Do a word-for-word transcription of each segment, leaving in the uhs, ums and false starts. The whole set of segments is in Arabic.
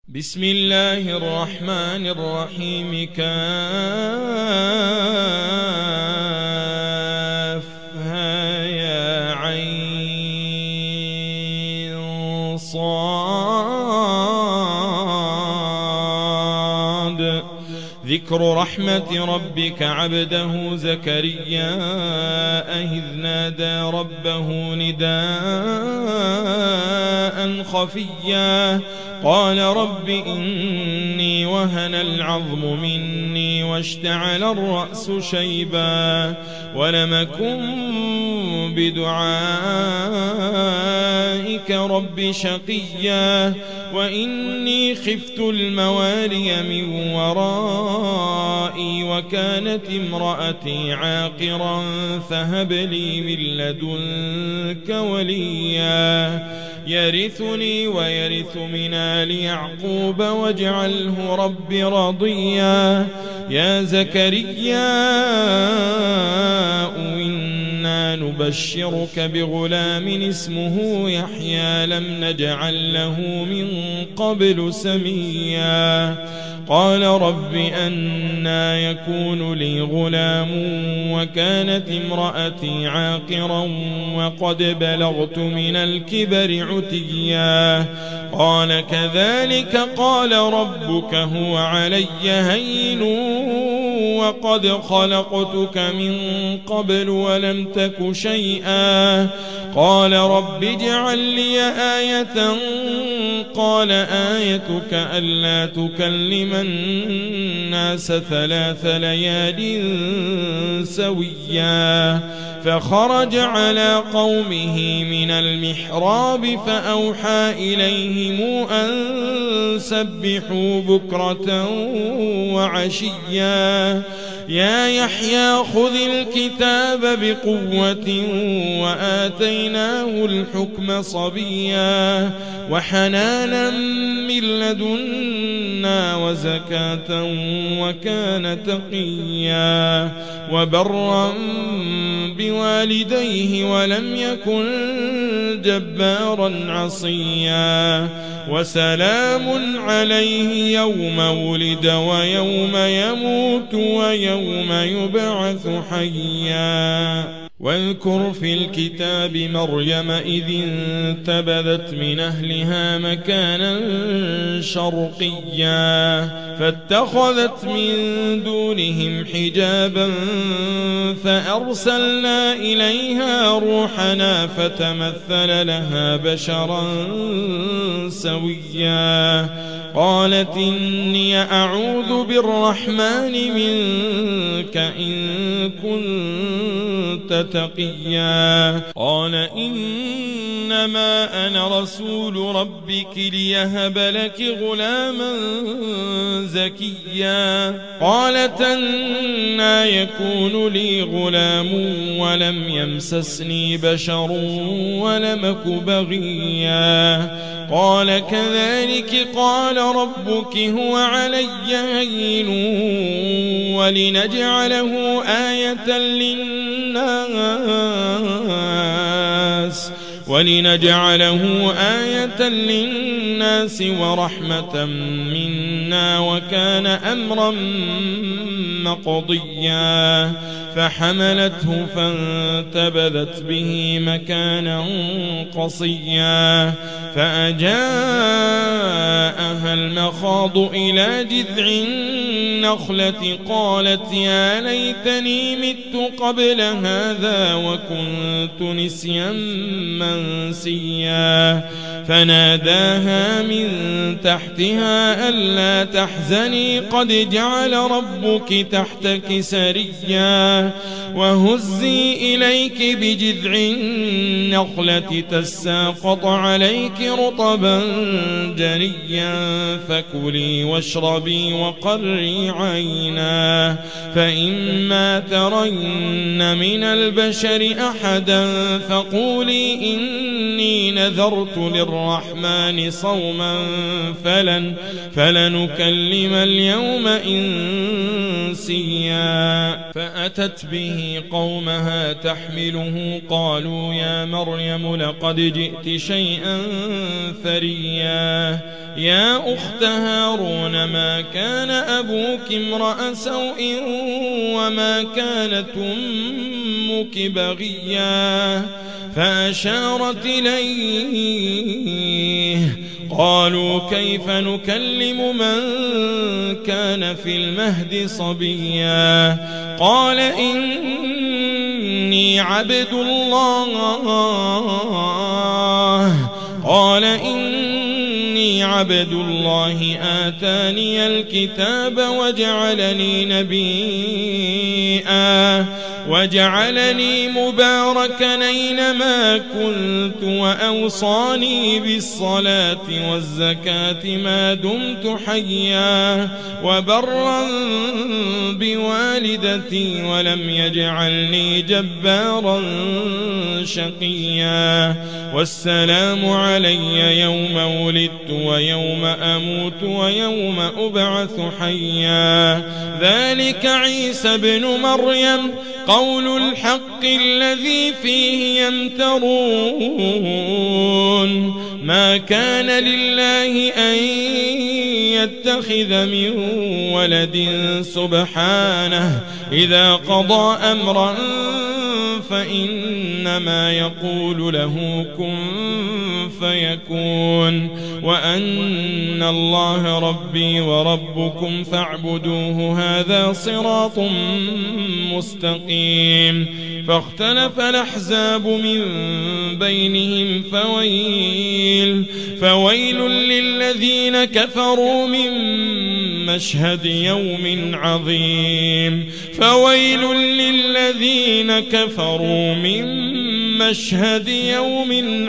بسم الله الرحمن الرحيم. كافها يا عين صاد. ذكر رحمة ربك عبده زكريا إذ نادى ربه نداء خفيا قال رب إني وهن العظم مني واشتعل الرأس شيبا ولم أكن بدعائك رب شقيا وإني خفت الموالي من ورائي وكانت امرأتي عاقرا فهب لي من لدنك وليا يرثني ويرث من آل يعقوب واجعله رب رضيا. يا زكريا إنا نبشرك بغلام اسمه يحيى لم نجعل له من قبل سميا قال رب أنى يكون لي غلام وكانت امرأتي عاقرا وقد بلغت من الكبر عتيا قال كذلك قال ربك هو علي هين وقد خلقتك من قبل ولم تك شيئا قال رب اجعل لي آية قال آيتك ألا تكلم الناس ثلاث ليال سويا فخرج على قومه من المحراب فأوحى إليهم أن سبحوا بكرة وعشيا يا يحيى خذ الكتاب بقوة وآتيناه الحكم صبيا وحنانا من لدنا وزكاة وكان تقيا وبرا بوالديه ولم يكن جبارا عصيا وسلام عليه يوم ولد ويوم يموت ويوم يبعث حيا. واذكر في الكتاب مريم إذ انتبذت من أهلها مكانا شرقيا فاتخذت من دونهم حجابا فأرسلنا إليها روحنا فتمثل لها بشرا سويا قالت إني أعوذ بالرحمن منك إن كنت تقيا قال إنما أنا رسول ربك ليهب لك غلاما زكيا قالت أنى يكون لي غلام ولم يمسسني بشر ولم أك بغيا قال كذلك قال ربك هو علي هين ولنجعله آية للناس ولنجعله آية للناس ورحمة منا وكان أمرا مقضيا فحملته فانتبذت به مكانا قصيا فأجاءها المخاض إلى جذع النخلة قالت يا ليتني مت قبل هذا وكنت نسيا منسيا فناداها من تحتها ألا تحزني قد جعل ربك تحتك سريا وهزي إليك بجذع النخلة تساقط عليك رطبا جنيا فكلي واشربي وقري عينا فإما ترين من البشر أحدا فقولي إن إني نذرت للرحمن صوما فلن, فلنكلم اليوم إنسيا. فأتت به قومها تحمله قالوا يا مريم لقد جئت شيئا فريا. يا أخت هارون ما كان أبوك امرأ سوء وما كانت أمك بغيا. فأشارت إليه قالوا كيف نكلم من كان في المهد صبيا. قال إني عبد الله قال إني عبد الله آتاني الكتاب وجعلني نبيا وجعلني مباركا أينما كنت وأوصاني بالصلاة والزكاة ما دمت حيا وبرا بوالدتي ولم يجعلني جبارا شقيا. والسلام علي يوم ولدت ويوم أموت ويوم أبعث حيا. ذلك عيسى بن مريم قول الحق الذي فيه يمترون. ما كان لله أن يتخذ من ولد سبحانه إذا قضى أمرا فإنما يقول له كن فيكون. وأن الله ربي وربكم فاعبدوه هذا صراط مستقيم. فاختلف الأحزاب من بينهم فويل فويل للذين كفروا من مشهد يوم عظيم فويل للذين كفروا من مشهد يوم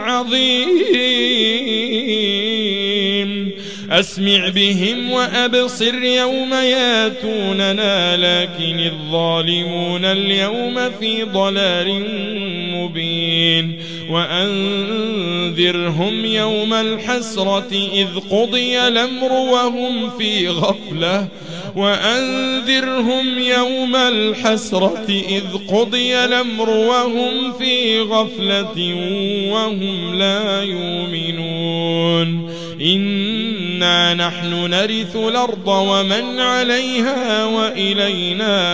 عظيم. أسمع بهم وأبصر يوم ياتوننا لكن الظالمون اليوم في ضلال مبين. وأنذرهم يوم الحسرة إذ قضي الأمر وهم في غفلة وأنذرهم يوم الحسرة إذ قضي الأمر وهم في غفلة وهم لا يؤمنون. إنا نحن نرث الأرض ومن عليها وإلينا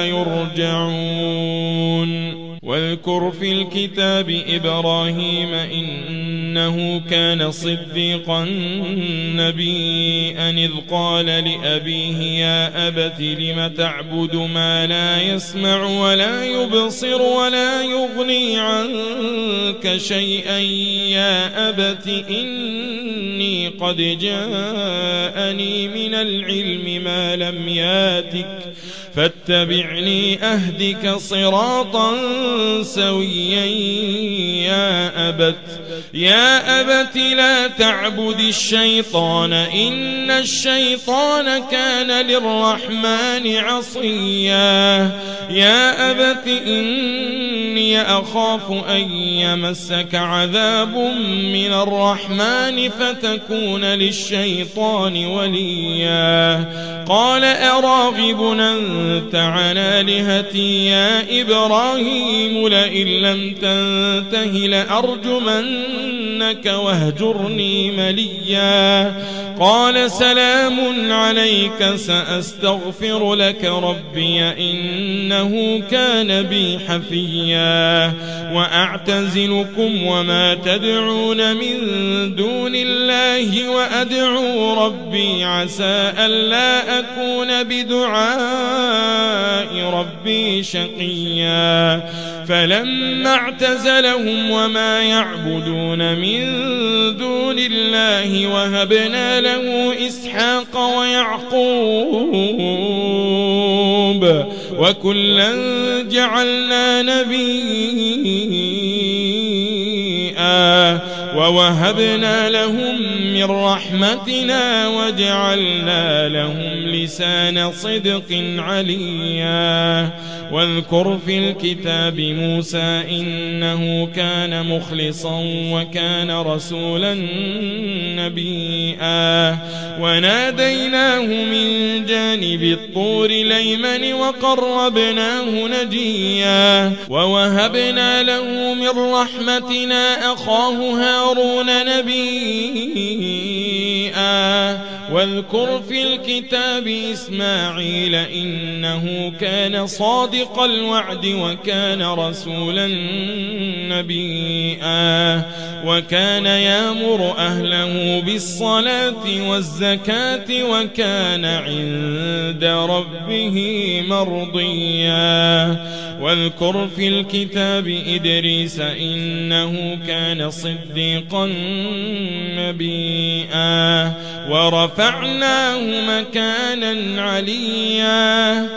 يرجعون. واذكر في الكتاب إبراهيم إنه كان صديقا نبيا إذ قال لأبيه يا أبت لم تعبد ما لا يسمع ولا يبصر ولا يغني عنك شيئا يا أبت إني قد جاءني من العلم ما لم ياتك فاتبعني أهدك صراطا سويا. يا أبت يا أبت لا تعبد الشيطان إن الشيطان كان للرحمن عصيا. يا أبت إني أخاف أن يمسك عذاب من الرحمن فتكون للشيطان وليا. قال أراغب أنت عن آلهتي يا إبراهيم لئن لم تنته لأرجمنك واهجرني مليا. قال سلام عليك سأستغفر لك ربي إنه كان بي حفيا. وأعتزلكم وما تدعون من دون الله وأدعو ربي عسى ألا أكون بدعاء ربي شقيا. فلما اعتزلهم وما يعبدون من دون الله وهبنا له إسحاق ويعقوب وكلا جعلنا نبيا ووهبنا لهم من رحمتنا وجعلنا لهم لسان صدق عليا واذكر في الكتاب موسى إنه كان مخلصا وكان رسولا نبيا وناديناه من جانب الطور الأيمن وقربناه نجيا ووهبنا له من رحمتنا أخاه هارون نبيا واذكر في الكتاب إسماعيل إنه كان صادق الوعد وكان رسولا نبيا وكان يأمر أهله بالصلاة والزكاة وكان عند ربه مرضيا واذكر في الكتاب إدريس إنه كان صديقا نبيا ورفعناه مكانا عليا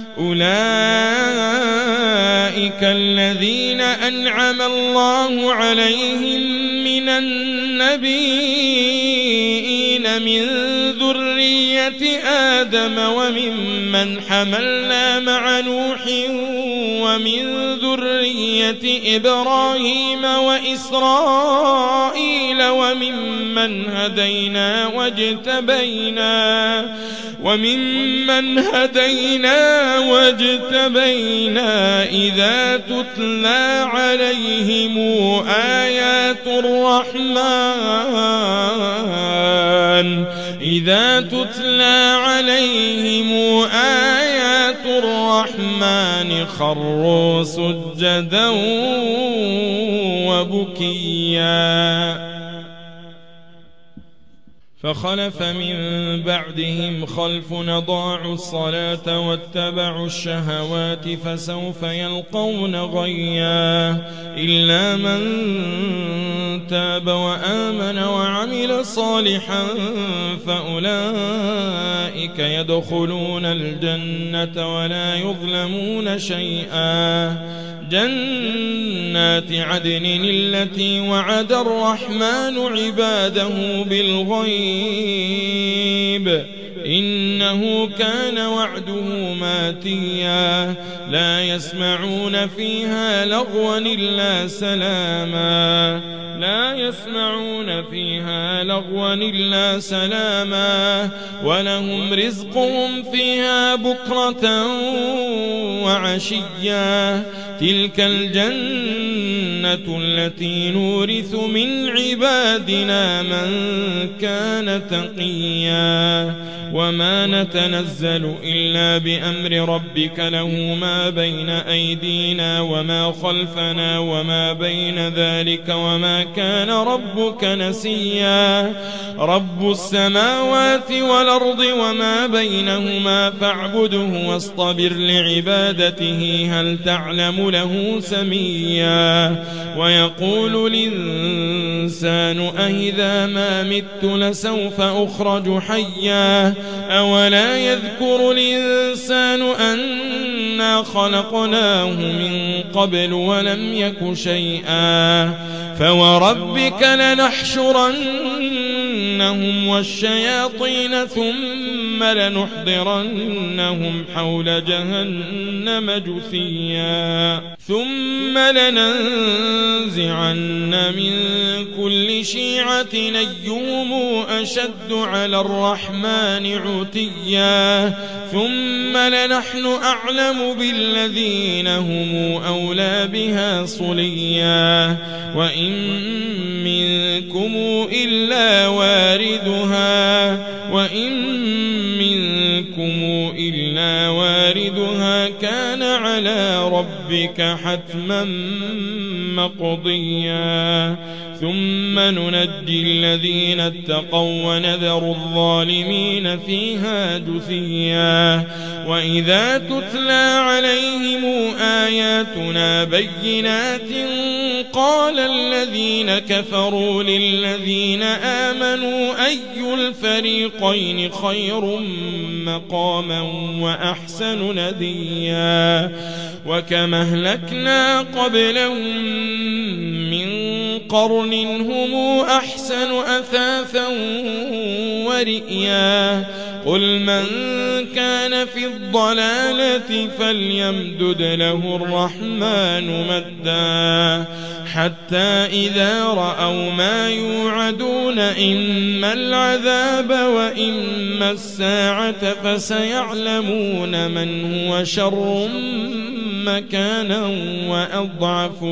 أولئك الذين أنعم الله عليهم من النبيين من ذرية آدم وممن حملنا مع نوح ومن ذرية إبراهيم وإسرائيل وممن هدينا واجتبينا وممن هدينا واجتبينا إذا تتلى عليهم آيات الرحمن إذا تتلى عليهم آيات الرحمن خروا سجدا وبكيا فخلف من بعدهم خلف أضاعوا الصلاة واتبعوا الشهوات فسوف يلقون غيا إلا من تاب وآمن وعمل صالحا فأولئك يدخلون الجنة ولا يظلمون شيئا جنات عدن التي وعد الرحمن عباده بالغيب إنه كان وعده ماتيا لا يسمعون فيها لغوا إلا سلاما لا يسمعون فيها لغوا إلا سلاما ولهم رزقهم فيها بكرة وعشيا تلك الجنة التي نورث من عبادنا من كان تقيا وما نتنزل إلا بأمر ربك له ما بين أيدينا وما خلفنا وما بين ذلك وما كان ربك نسيا رب السماوات والأرض وما بينهما فاعبده واصطبر لعبادته هل تعلم له سميا ويقول الإنسان أإذا ما مت لسوف أخرج حيا أولا يذكر الإنسان أنا خلقناه من قبل ولم يك شيئا فوربك لنحشرنهم والشياطين ثم لنحضرنهم حول جهنم جثيا ثم لننزعن من كل شيعة أيهم أشد على الرحمن عتيا ثم لنحن أعلم بالذين هم أولى بها صليا وإن منكم إلا واردها وإن منكم إلا واردها كان على ربك حتما مقضيا ثم ننجي الذين اتقوا ونذر الظالمين فيها جثيا وإذا تتلى عليهم آياتنا بينات قال الذين كفروا للذين آمنوا أي الفريقين خير مقاما وأحسن نديا وكما أهلكنا قبلهم من قرن هم أحسن أثاثا ورئيا قل من كان في الضلالة فليمدد له الرحمن مدا حتى إذا رأوا ما يوعدون إما العذاب وإما الساعة فسيعلمون من هو شر مكانا وأضعف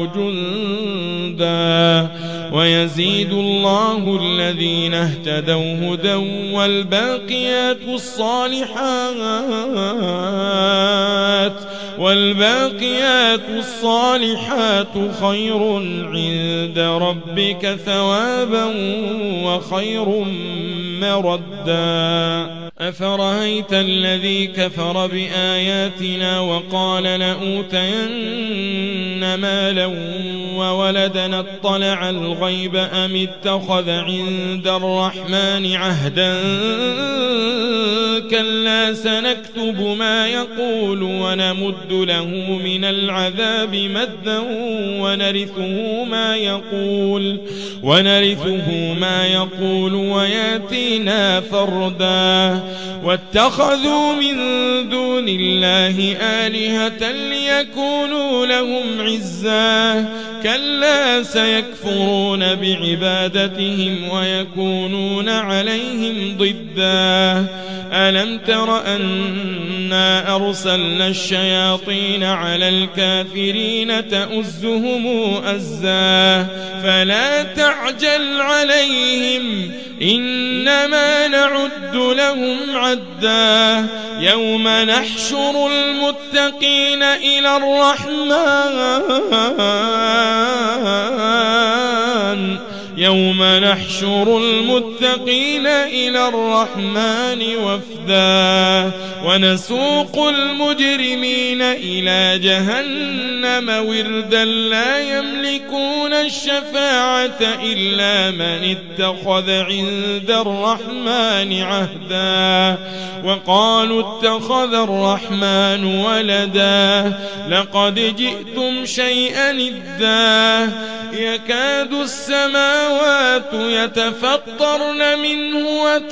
جندا ويزيد الله الذين اهتدوا هدى والباقيات الصالحات والباقيات الصالحات خير عند ربك ثوابا وخير مردا أفرأيت الذي كفر بآياتنا وقال لأوتين مالا وولدا اطلع الغيب أم اتخذ عند الرحمن عهدا كلا سنكتب ما يقول ونمد له من العذاب مدا ونرثه ما يقول ونرثه ما يقول وياتينا فردا واتخذوا من دون الله آلهة ليكونوا لهم عزا كلا سيكفرون بعبادتهم ويكونون عليهم ضدا ألم تر أنا أرسلنا الشياطين على الكافرين تؤزهم أزا فلا تعجل عليهم إنما نعد لهم عدا يوم نحشر المتقين إلى الرحمن يوم نحشر المتقين إلى الرحمن وفدا ونسوق المجرمين إلى جهنم وردا لا يملكون الشفاعة إلا من اتخذ عند الرحمن عهدا وقالوا اتخذ الرحمن ولدا لقد جئتم شيئا إدا يكاد السماوات يتفطرن منه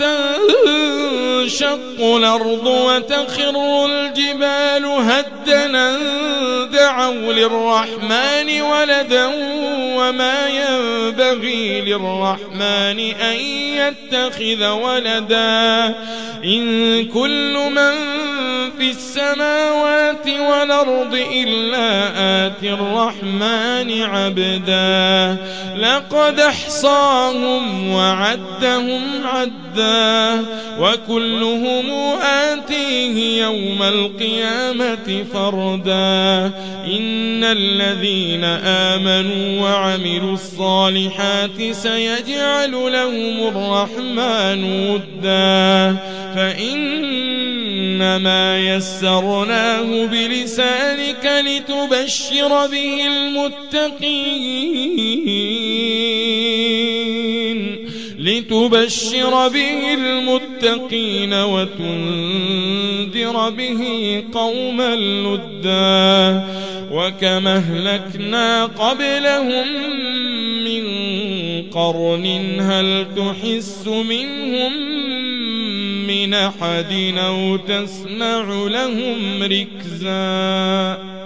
وتنشق الأرض وتخر الجبال هدا دعوا للرحمن ولدا وما ينبغي للرحمن أن يتخذ ولدا إن كل من في السماوات والأرض إلا آتي الرحمن عبدا لقد احصاهم وعدهم عدا وكلهم آتيه يوم القيامة فردا إن الذين آمنوا وعملوا الصالحات سيجعل لهم الرحمن ودا فإنما يسرناه بلسانك لتبشر به المتقين لتبشر به المتقين وتنذر به قوما لدا وكما أهلكنا قبلهم من قرن هل تحس منهم من أحد أو تسمع لهم ركزا.